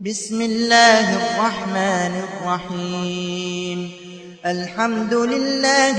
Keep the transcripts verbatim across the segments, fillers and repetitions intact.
بسم الله الرحمن الرحيم. الحمد لله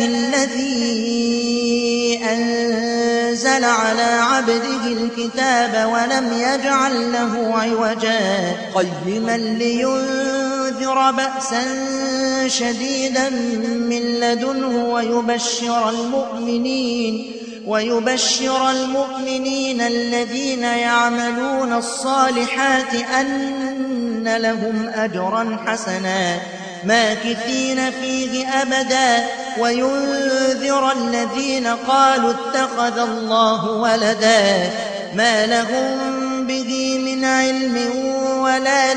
الذي أنزل على عبده الكتاب ولم يجعل له عوجا قيما لينذر بأسا شديدا من لدنه ويبشر المؤمنين ويبشر المؤمنين الذين يعملون الصالحات أن لهم أجرا حسنا ماكثين فيه أبدا وينذر الذين قالوا اتخذ الله ولدا ما لهم به من علم ولا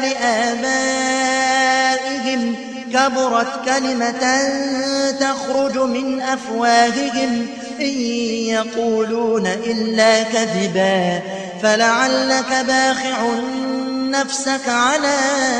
لآبائهم كبرت كلمة تخرج من أفواههم إن يقولون إلا كذبا فلعلك باخع نفسك على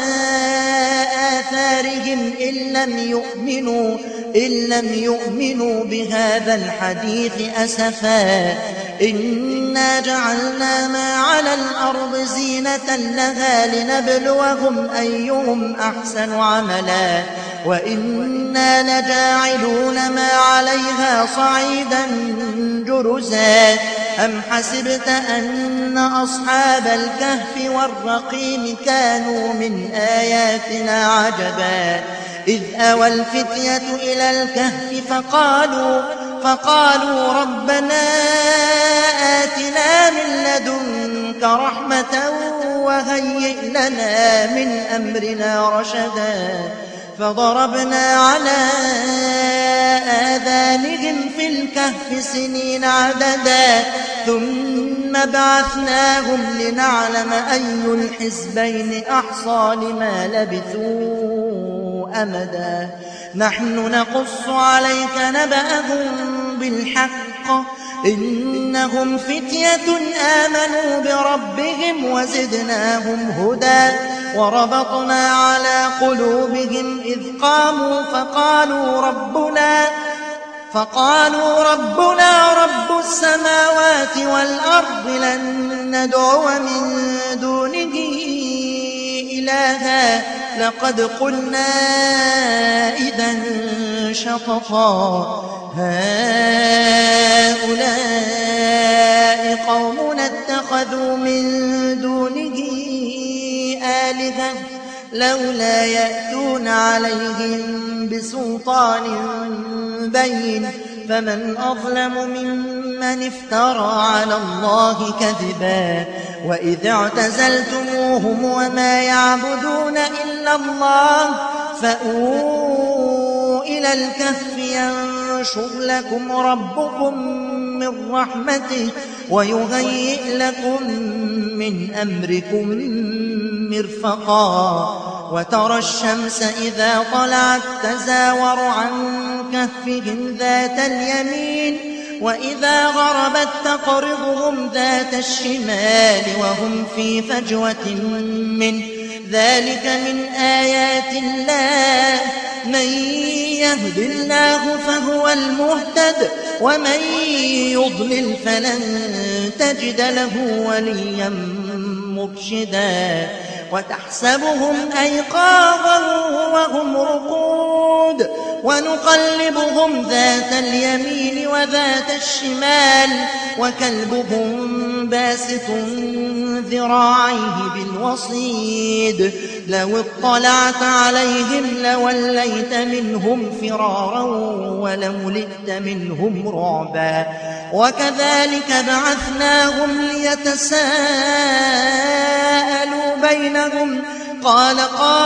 آثارهم إن لم يؤمنوا إن لم يؤمنوا بهذا الحديث أسفا إنا جعلنا ما على الأرض زينة لها لنبلوهم أيهم أحسن عملا وإنا لجاعلون ما عليها صعيدا جرزا أم حسبت أن أصحاب الكهف والرقيم كانوا من آياتنا عجبا إذ أوى الفتية إلى الكهف فقالوا فقالوا ربنا آتنا من لدنك رحمة وهيئ لنا من أمرنا رشدا فضربنا على آذانهم في الكهف سنين عددا ثم بعثناهم لنعلم أي الحزبين أحصى لما لبثوا أمدا نحن نقص عليك نبأهم بالحق إنهم فتية آمنوا بربهم وزدناهم هدى وربطنا على قلوبهم إذ قاموا فقالوا ربنا فقالوا ربنا رب السماوات والأرض لن ندعو من دونه إلها لقد قلنا إذا شططا هؤلاء قومنا اتخذوا من دونه آلهة لولا يأتون عليهم بسلطان بين فمن أظلم ممن افترى على الله كذبا وإذ اعتزلتموهم وما يعبدون إلا الله فأووا إلى الكهف ينشر لكم ربكم من رحمته ويهيئ لكم من أمركم مرفقا وترى الشمس إذا طلعت تزاور عن كهفهم ذات اليمين وإذا غربت تقرضهم ذات الشمال وهم في فجوة منه ذلك من آيات الله من يهد الله فهو المهتد ومن يضلل فلن تجد له وليا مرشدا وتحسبهم أيقاظا وهم رقود ونقلبهم ذات اليمين وذات الشمال وكلبهم باسط ذراعيه بالوصيد لو اطلعت عليهم لوليت منهم فرارا ولملئت منهم رعبا وكذلك بعثناهم ليتساءلوا بينهم قال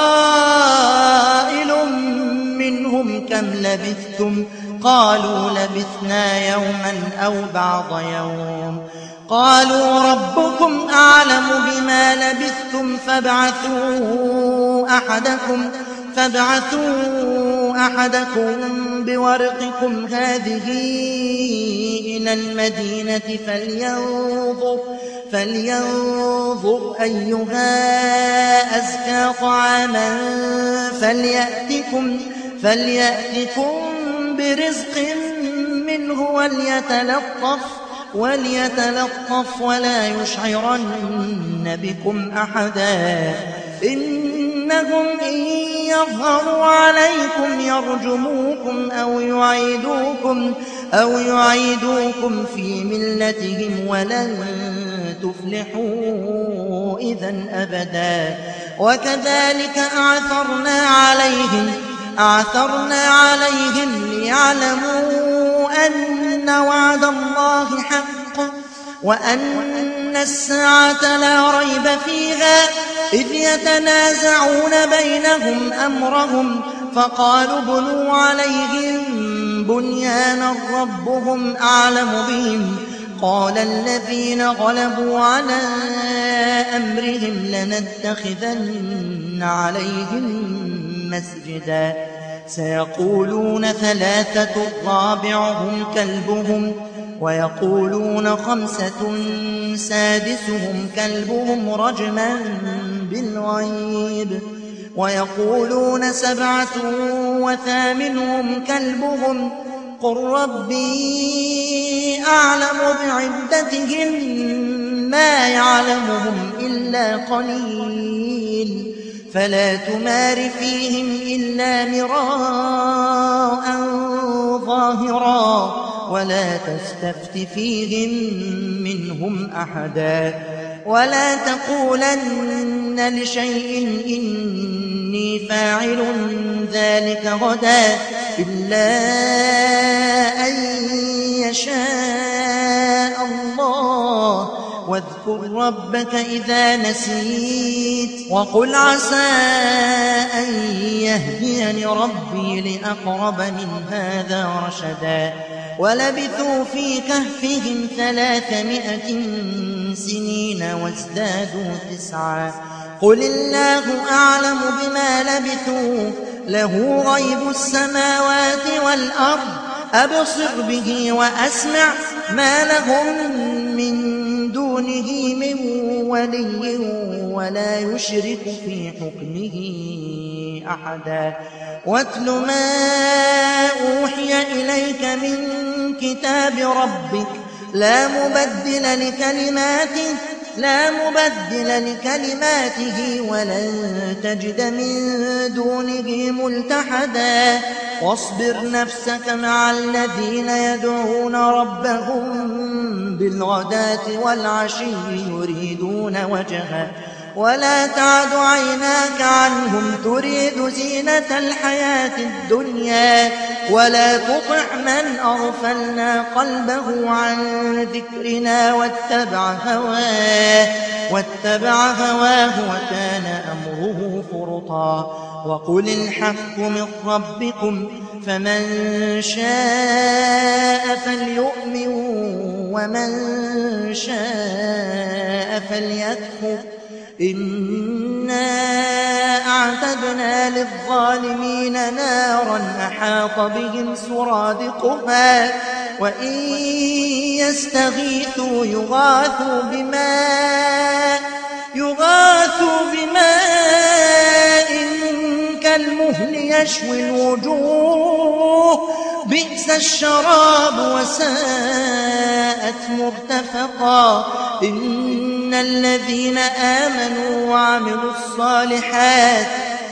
قائل منهم كم لبثتم قالوا لبثنا يوما أو بعض يوم قالوا ربكم أعلم بما لبثتم فابعثوا أحدكم فابعثوا أحدكم بورقكم هذه إلى المدينة فلينظر فلينظر أيها أزكى طعاما فليأتكم فليأتكم برزق منه وليتلطف وليتلطف ولا يشعرن بكم أحدا إنهم إن يظهروا عليكم يرجموكم أو يعيدوكم, أو يعيدوكم في ملتهم ولن تفلحوا إذا أبدا. وكذلك أعثرنا عليهم, أعثرنا عليهم ليعلموا أن وعد الله حق وأن الساعة لا ريب فيها إذ يتنازعون بينهم أمرهم فقالوا بنوا عليهم بنيانا ربهم أعلم بهم قال الذين غلبوا على أمرهم لنتخذن عليهم مسجدا سيقولون ثلاثة رابعهم كلبهم ويقولون خمسة سادسهم كلبهم رجما بالغيب ويقولون سبعة وثامنهم كلبهم قل ربي أعلم بعدتهم ما يعلمهم إلا قليل فلا تمار فيهم إلا مراء ظاهرا ولا تستفت فيهم منهم أحدا ولا تقولن لشيء إني فاعل ذلك غدا إلا أن يشاء الله واذكر ربك إذا نسيت وقل عسى أن يهديني ربي لأقرب من هذا رشدا ولبثوا في كهفهم ثلاثمائة سنين وازدادوا تسعا قل الله أعلم بما لبثوا له غيب السماوات والأرض أبصر به وأسمع ما لهم من دونه من ولي ولا يشرك في حكمه أحدا واتل ما أوحي إليك من كتاب ربك لا مبدل لكلماته لا مبدل لكلماته ولن تجد من دونه ملتحدا واصبر نفسك مع الذين يدعون ربهم بالغداة والعشي يريدون وجهه ولا تعد عيناك عنهم تريد زينة الحياة الدنيا ولا تطع من أغفلنا قلبه عن ذكرنا واتبع هواه واتبع هواه وكان أمره فرطا وقل الحق من ربكم فمن شاء فليؤمن ومن شاء فليكفر إنا أعتدنا للظالمين نارا أحاط بهم سرادقها وإن يستغيثوا يغاثوا بماء يغاثوا بماء كالمهل يشوي الوجوه بئس الشراب وساءت مرتفقا إن الذين آمنوا وعملوا الصالحات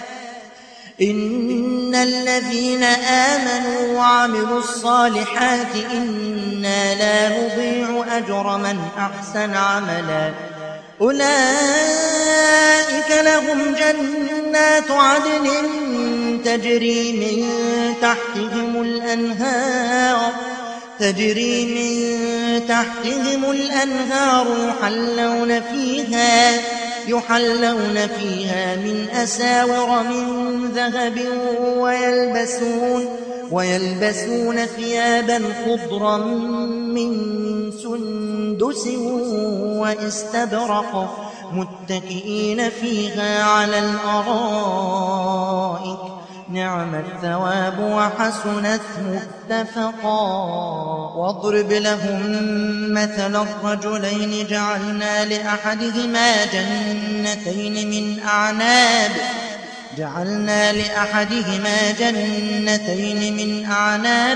إن الذين آمنوا وعملوا الصالحات إنا لا نضيع أجر من أحسن عملا أولئك لهم جنات عدن تجري من تحتهم الأنهار تجري من تحتهم الأنهار يحلون فيها يحلون فيها من أساور من ذهب ويلبسون ويلبسون ثيابا خضرا من سندس واستبرق متكئين فيها على الأرائك نعم الثواب وحسنت مرتفقا واضرب لهم مثل الرجلين جعلنا لأحدهما جنتين من أعناب جعلنا لأحدهما جنتين من أعناب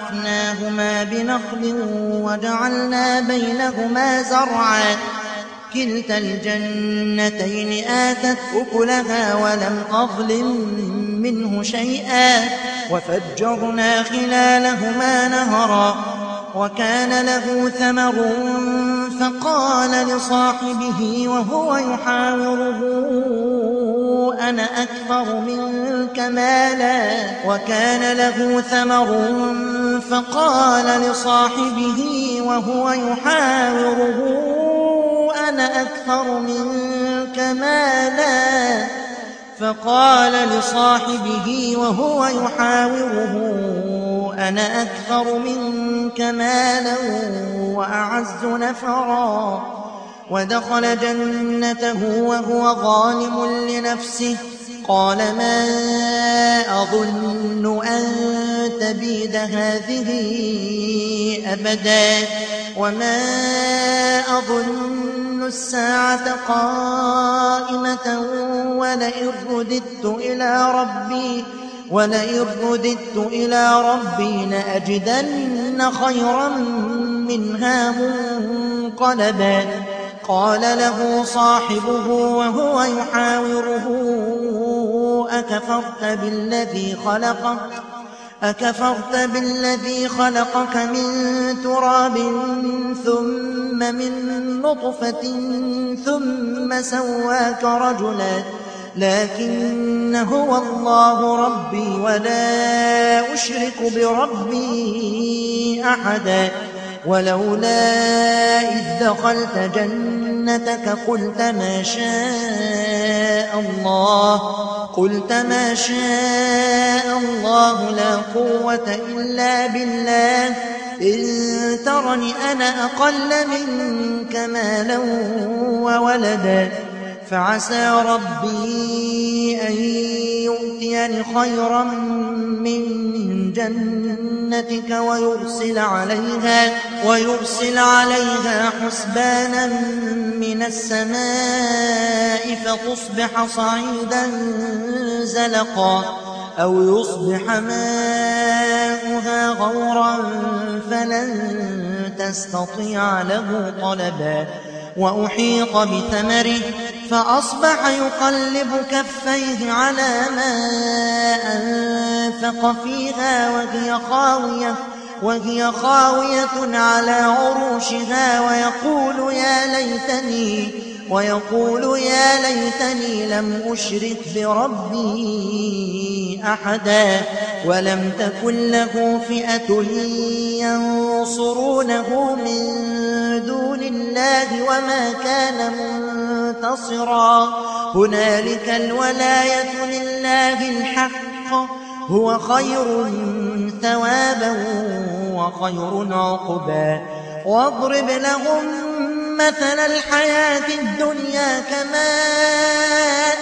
وحففناهما بنخل وجعلنا بينهما زرعا كلتا الجنتين آتت أكلها ولم تظلم منه شيئا وفجرنا خلالهما نهرا وكان له ثمر فقال لصاحبه وهو يحاوره أنا أكثر منك مالا وكان له ثمر فقال لصاحبه وهو يحاوره أنا أكثر منك مالا فقال لصاحبه وهو يحاوره أنا أكثر منك مالا وأعز نفرا ودخل جنته وهو ظالم لنفسه قال ما أظن أن تبيد هذه أبدا وما أظن الساعة قائمة ولئن رددت إلى ربي ولئن رددت إلى ربي لأجدن خيرا منها منقلبا قال له صاحبه وهو يحاوره أكفرت بالذي خلقك أكفرت بالذي خلقك من تراب ثم من نطفة ثم سواك رجلا لكن هو الله ربي ولا أشرك بربي أحدا ولولا إذ دخلت جنتك قلت ما شاء الله قلت ما شاء الله لا قوة إلا بالله إن ترني أنا أقل منك مالا وولدا فعسى ربي أن يؤتيني خيرا من جنتك ويرسل عليها ويرسل عليها حسبانا من السماء فتصبح صعيدا زلقا أو يصبح ماؤها غورا فلن تستطيع له طلبا وأحيط بثمره فأصبح يقلب كفيه على ما أنفق فيها وهي خاوية وهي خاوية على عروشها ويقول يا ليتني ويقول يا ليتني لم أشرك بربي أحدا ولم تكن له فئة ينصرونه من دون الله وما كان منتصرا هنالك الولاية لله الحق هو خير ثوابا وخير عقبا واضرب لهم مثل الحياة الدنيا كماء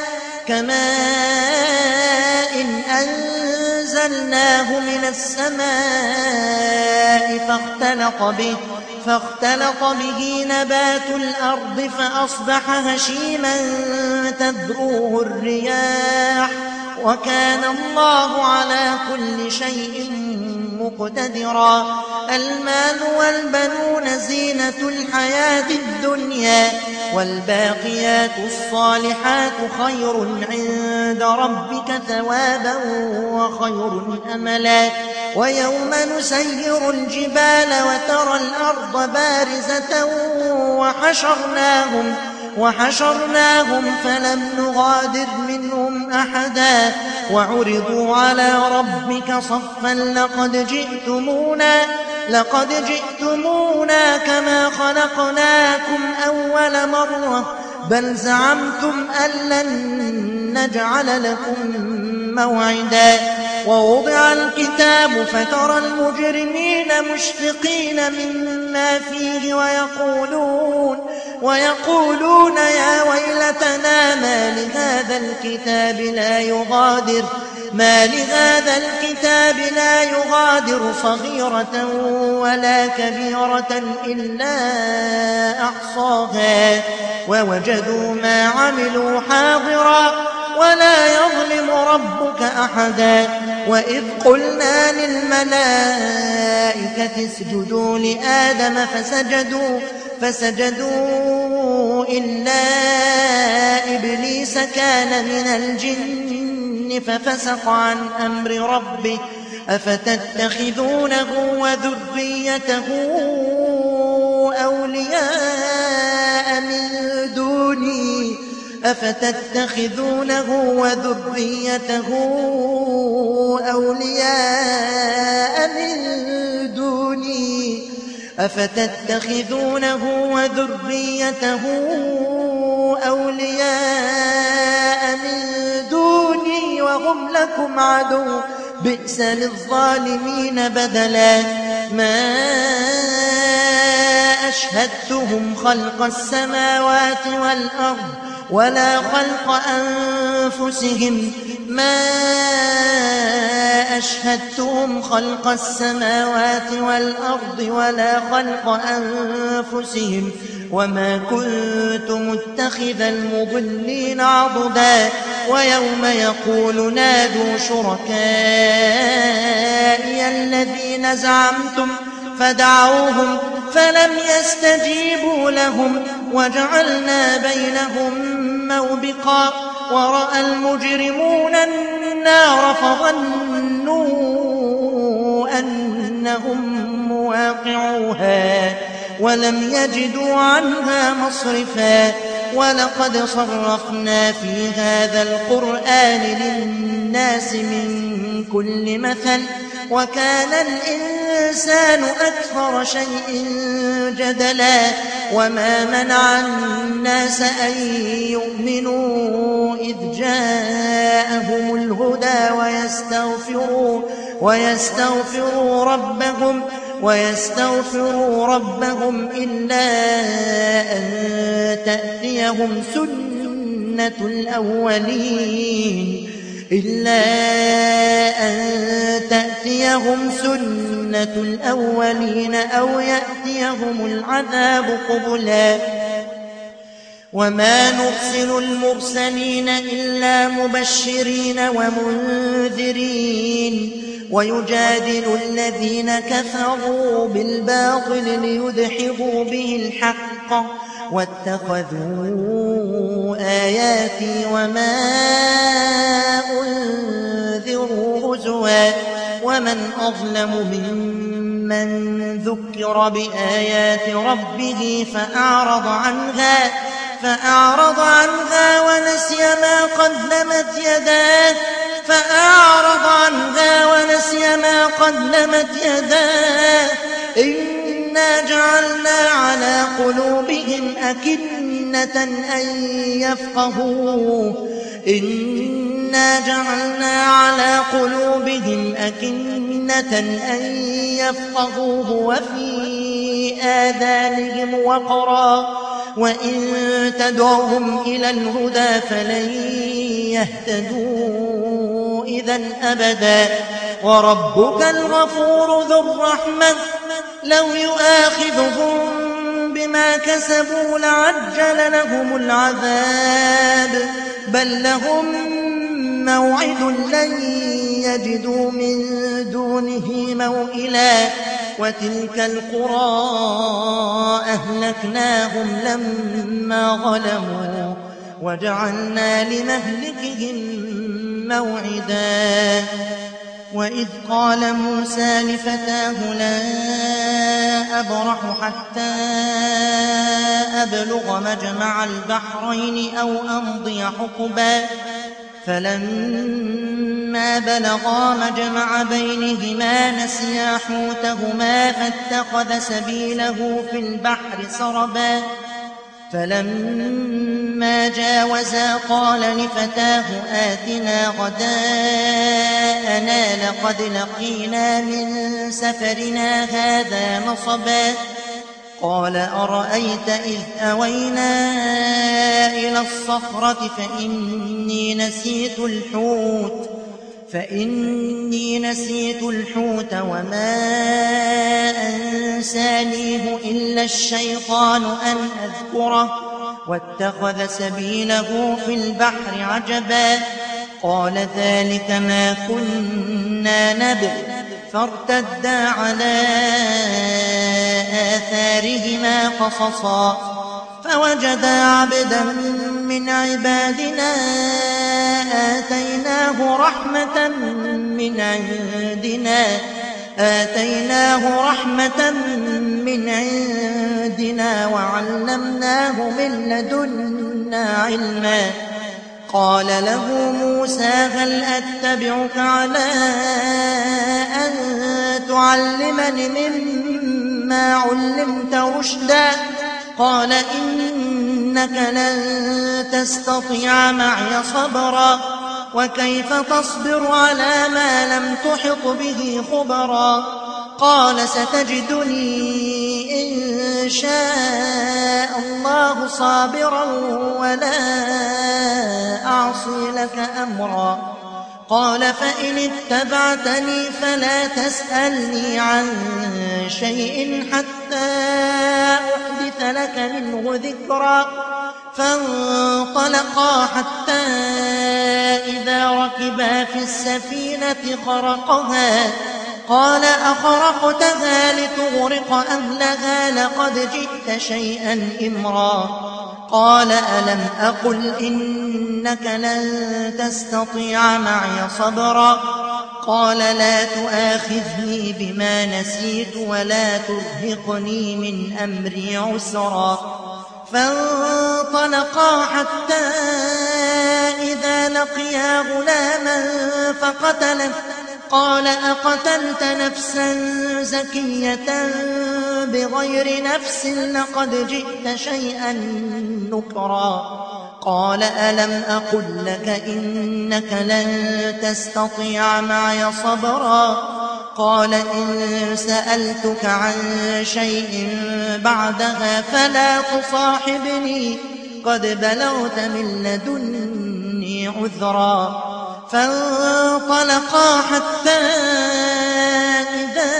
كماء إن أنزلناه من السماء فاختلط به فاختلط به نبات الأرض فأصبح هشيما تذروه الرياح وكان الله على كل شيء مقتدرا المال والبنون زينة الحياة الدنيا والباقيات الصالحات خير عند ربك ثوابا وخير أملا ويوم نسير الجبال وترى الأرض بارزة وحشرناهم وحشرناهم فلم نغادر منهم أحدا وعرضوا على ربك صفا لقد جئتمونا لقد جئتمونا كما خلقناكم أول مرة بل زعمتم أن لن نجعل لكم موعدا ووضع الكتاب فترى المجرمين مشفقين مما فيه ويقولون ويقولون يا ويلتنا ما لهذا الكتاب لا يغادر ما لهذا الكتاب لا يغادر صغيرة ولا كبيرة إلا أحصاها ووجدوا ما عملوا حاضرا ولا يظلم ربك أحدا وإذ قلنا للملائكة اسجدوا لآدم فسجدوا فسجدوا إلا إبليس كان من الجن ففسق عن أمر ربه أفتتخذونه وذريته أولياء من دوني أفتتخذونه وذريته أولياء من دوني أفتتخذونه وذريته أولياء من دوني وهم لكم عدو بئس للظالمين بدلا ما أشهدتهم خلق السماوات والأرض ولا خلق أنفسهم ما أشهدتهم خلق السماوات والأرض ولا خلق أنفسهم وما كنت متخذ المضلين عضدا ويوم يقول نادوا شركائي الذين زعمتم فدعوهم فلم يستجيبوا لهم وجعلنا بينهم موبقا ورأى المجرمون النار فظنوا أنهم مواقعوها ولم يجدوا عنها مصرفا ولقد صرفنا في هذا القرآن للناس من كل مثل وكان الإنسان أكثر شيء جدلا وما منع الناس أن يؤمنوا إذ جاءهم الهدى ويستغفروا, ويستغفروا ربهم ويستغفروا ربهم إلا أن تأتيهم سنة الأولين إلا أن تأتيهم سنة الأولين أو يأتيهم العذاب قبلا وما نرسل المرسلين إلا مبشرين ومنذرين ويجادل الذين كفروا بالباطل ليدحضوا به الحق واتخذوا آياتي وما أنذروا هزوا ومن أظلم ممن ذكر بآيات ربه فأعرض عنها فأعرض عنها ونسي ما قدمت يداه فأعرض عنها ونسي ما قدمت يداه إنا جعلنا على قلوبهم أكنة أن يفقهوه إنا جعلنا على قلوبهم أكنة أن يفقهوه وفي آذانهم وقرا وإن تدعهم إلى الهدى فلن يهتدوا إذا أبدا وربك الغفور ذو الرحمة لو يؤاخذهم بما كسبوا لعجل لهم العذاب بل لهم موعد لن يجدوا من دونه موئلا وتلك القرى أهلكناهم لما ظلموا وجعلنا لمهلكهم موعدا وإذ قال موسى لفتاه لا أبرح حتى أبلغ مجمع البحرين أو أمضي حقبا فلما بلغا مجمع بينهما نسيا حوتهما فاتخذ سبيله في البحر سربا فلما جاوزا قال لفتاه آتنا غداءنا لقد لقينا من سفرنا هذا نصبا قال أرأيت إذ أوينا إلى الصخرة فإني نسيت الحوت فإني نسيت الحوت وما أنسانيه إلا الشيطان أن أذكره واتخذ سبيله في البحر عجبا قال ذلك ما كنا نبغ فارتدا على آثارهما قصصا فوجدا عبدا من عبادنا آتيناه رحمة من عندنا آتيناه رحمة من عندنا وعلمناه من لدنا علما. قال له موسى هل أتبعك على أن تعلمني مما علمت رشدا؟ قال إنك لن تستطيع معي صبرا وكيف تصبر على ما لم تحط به خبرا؟ قال ستجدني إن شاء الله صابرا ولا أعصي لك أمرا. قال فإن اتبعتني فلا تسألني عن شيء حتى أحدث لك منه ذكرا. فانطلقا حتى إذا ركبا في السفينة خرقها قال أخرقتها لتغرق أهلها لقد جئت شيئا إمرا. قال ألم أقل إنك لن تستطيع معي صبرا؟ قال لا تؤاخذني بما نسيت ولا ترهقني من أمري عسرا. فانطلقا حتى إذا لقيا غلاما فقتله قال أقتلت نفسا زكية بغير نفس لقد جئت شيئا نكرا. قال ألم أقل لك إنك لن تستطيع معي صبرا؟ قال إن سألتك عن شيء بعدها فلا تصاحبني قد بلغت من لدني عذرا. فانطلقا حتى إذا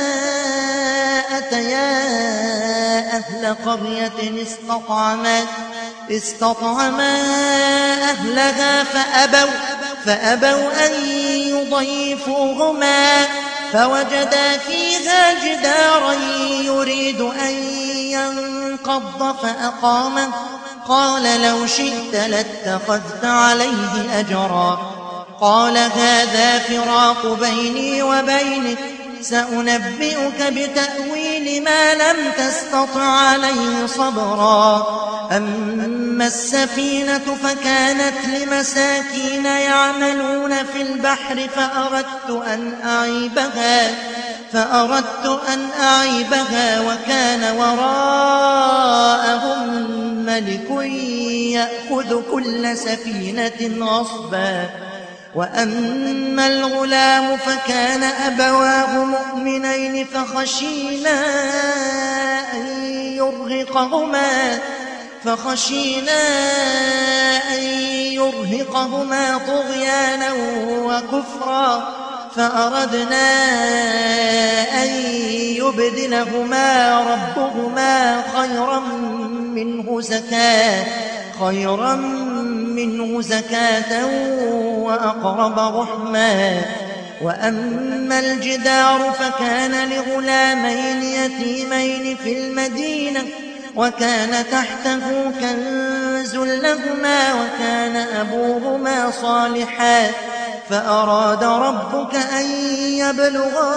أتيا أهل قرية استطعما استطعما أهلها فأبوا, فأبوا أن يضيفوهما فوجدا فيها جدارا يريد أن ينقض فأقامه. قال لو شئت لاتخذت عليه أجرا. قال هذا فراق بيني وبينك سأنبئك بتأويل ما لم تستطع عليه صبرا. أما السفينة فكانت لمساكين يعملون في البحر فأردت أن أعيبها فأردت أن أعيبها وكان وراءهم ملك يأخذ كل سفينة غصبا. وأما الغلام فكان أبواه مؤمنين فخشينا أن يرهقهما فخشينا أن يرهقهما طغيانا وكفرا فأردنا أن يبدلهما ربهما خيرا منه زكاة خيرا منه زكاة وأقرب رحما. وأما الجدار فكان لغلامين يتيمين في المدينة وكان تحته كنز لهما وكان أبوهما صالحا فأراد ربك أن يبلغا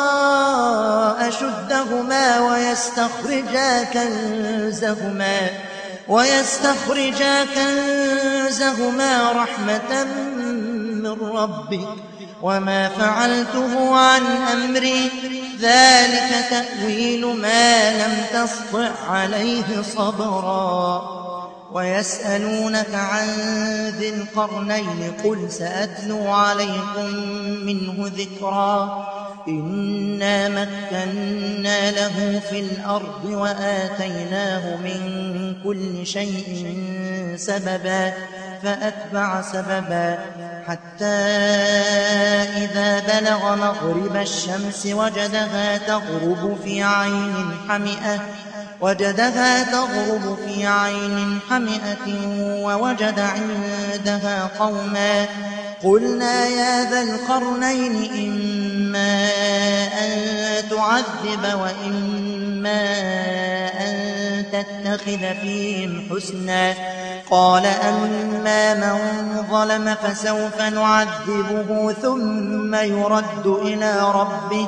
أشدهما ويستخرجا كنزهما ويستخرجا كنزهما رحمة من ربك وما فعلته عن أمري ذلك تأويل ما لم تسطع عليه صبرا. ويسألونك عن ذي القرنين قل سأتلو عليكم منه ذكرا. إنا مكنا له في الأرض وآتيناه من كل شيء سببا فأتبع سببا حتى إذا بلغ مغرب الشمس وجدها تغرب في عين حمئة وجدها تغرب في عين حمئة ووجد عندها قوما قلنا يا ذا القرنين إن إما أن تعذب وإما أن تتخذ فيهم حسنا. قال أما من ظلم فسوف نعذبه ثم يرد إلى ربه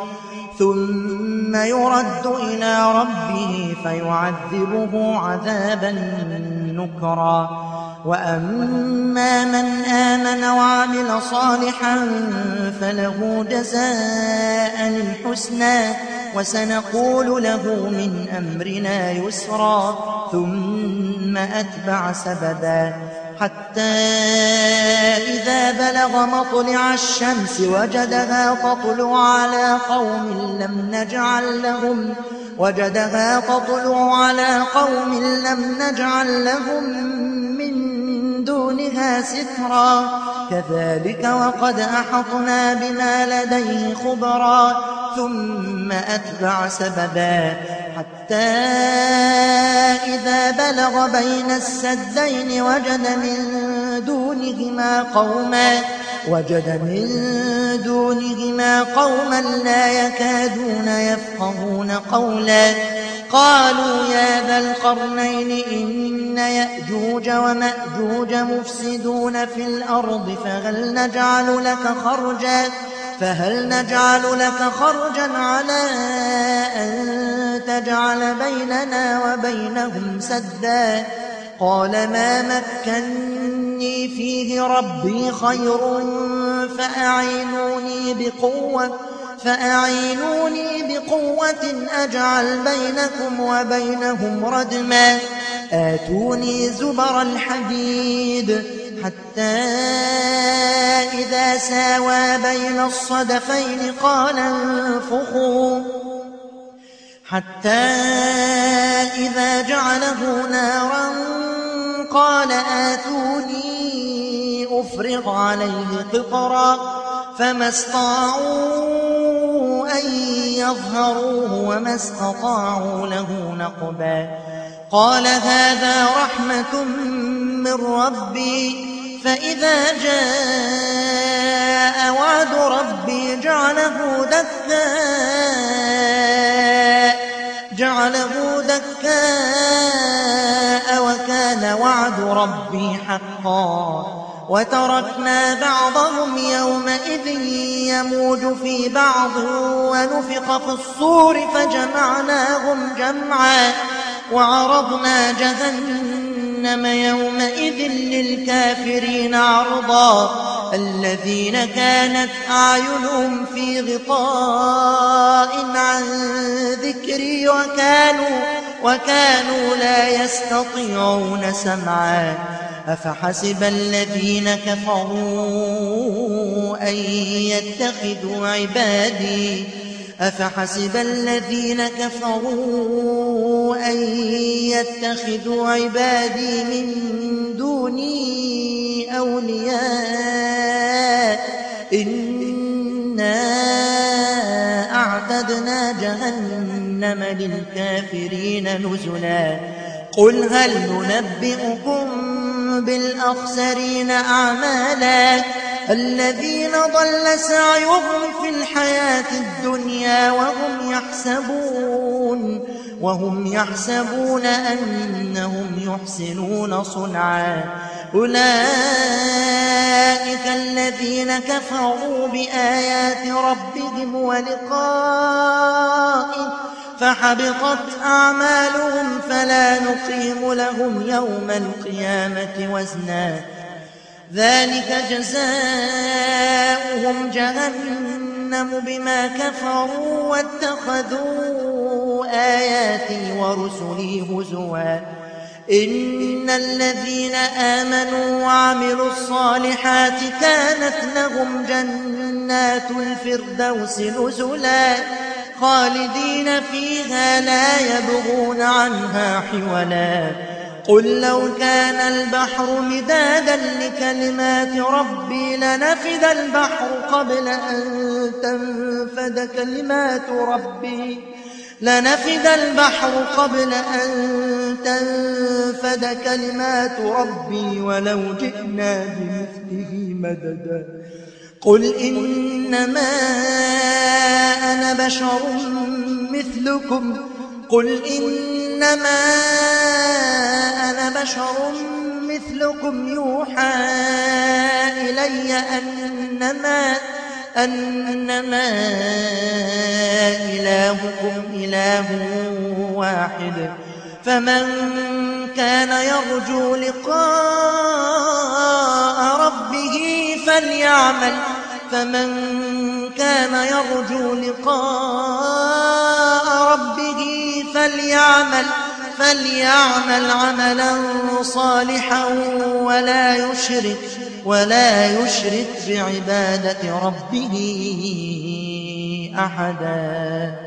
ثم يرد إلى ربه فيعذبه عذابا نكرا. وأما من آمن وعمل صالحا فله جزاء الحسنى وسنقول له من أمرنا يسرا. ثم أتبع سببا حتى إذا بلغ مطلع الشمس وجدها تطلع على قوم لم نجعل لهم وجدها تطلع على قوم لم نجعل لهم من دونها سترا. كذلك وقد أحطنا بما لديه خبرا. ثم أتبع سببا حتى إذا بلغ بين السدين وجد من دونهما قوما وجد من دونهما قوما لا يكادون يفقهون قولا. قالوا يا ذا القرنين إن يأجوج ومأجوج مفسدون في الأرض فهل نجعل لك خرجا فهل نجعل لك خرجا على أن تجعل بيننا وبينهم سدا. قال ما مكني فيه ربي خير فأعينوني بقوة فأعينوني بقوة أجعل بينكم وبينهم ردما. آتوني زبر الحديد حتى إذا ساوى بين الصدفين قال انفخوا حتى إذا جعله نارا قال آتوني أفرغ عليه قطرا. فما استطاعوا أن يظهروه وما استطاعوا له نقبا. قال هذا رحمة من ربي فإذا جاء وعد ربي جعله دكاء جعله دكاء وكان وعد ربي حقا. وتركنا بعضهم يومئذ يموج في بعض ونفخ في الصور فجمعناهم جمعا. وعرضنا جهنم يومئذ للكافرين عرضا. الذين كانت أعينهم في غطاء عن ذكري وكانوا, وكانوا لا يستطيعون سمعا. أفحسب الذين كفروا أن يتخذوا عبادي أفحسب الذين كفروا أن يتخذوا عبادي من دوني أولياء إنا أعتدنا جهنم للكافرين نزلا. قل هل ننبئكم بالأخسرين أعمالا الذين ضل سعيهم في الحياة الدنيا وهم يحسبون وهم يحسبون أنهم يحسنون صنعا. أولئك الذين كفروا بآيات ربهم ولقائه فحبطت أعمالهم فلا نقيم لهم يوم القيامة وزنا. ذلك جزاؤهم جهنم بما كفروا واتخذوا آياتي ورسلي هزوا. إن الذين آمنوا وعملوا الصالحات كانت لهم جنات الفردوس نزلا خالدين فيها لا يبغون عنها حولا. قل لو كان البحر مدادا لكلمات ربي لنفد البحر قبل أن تنفد كلمات ربي لنفد البحر قبل أن تنفد كلمات ربي ولو جئنا بمثله مددا. قل إنما أنا بشر مثلكم قل إنما أنا بشر مثلكم يوحى إلي أنما أنما إلهكم إله واحد فمن كان يرجو لقاء ربه فليعمل فمن كان يرجو لقاء ربه فليعمل فليعمل عملا صالحا ولا يشرك ولا يشرك بعبادة ربه أحدا.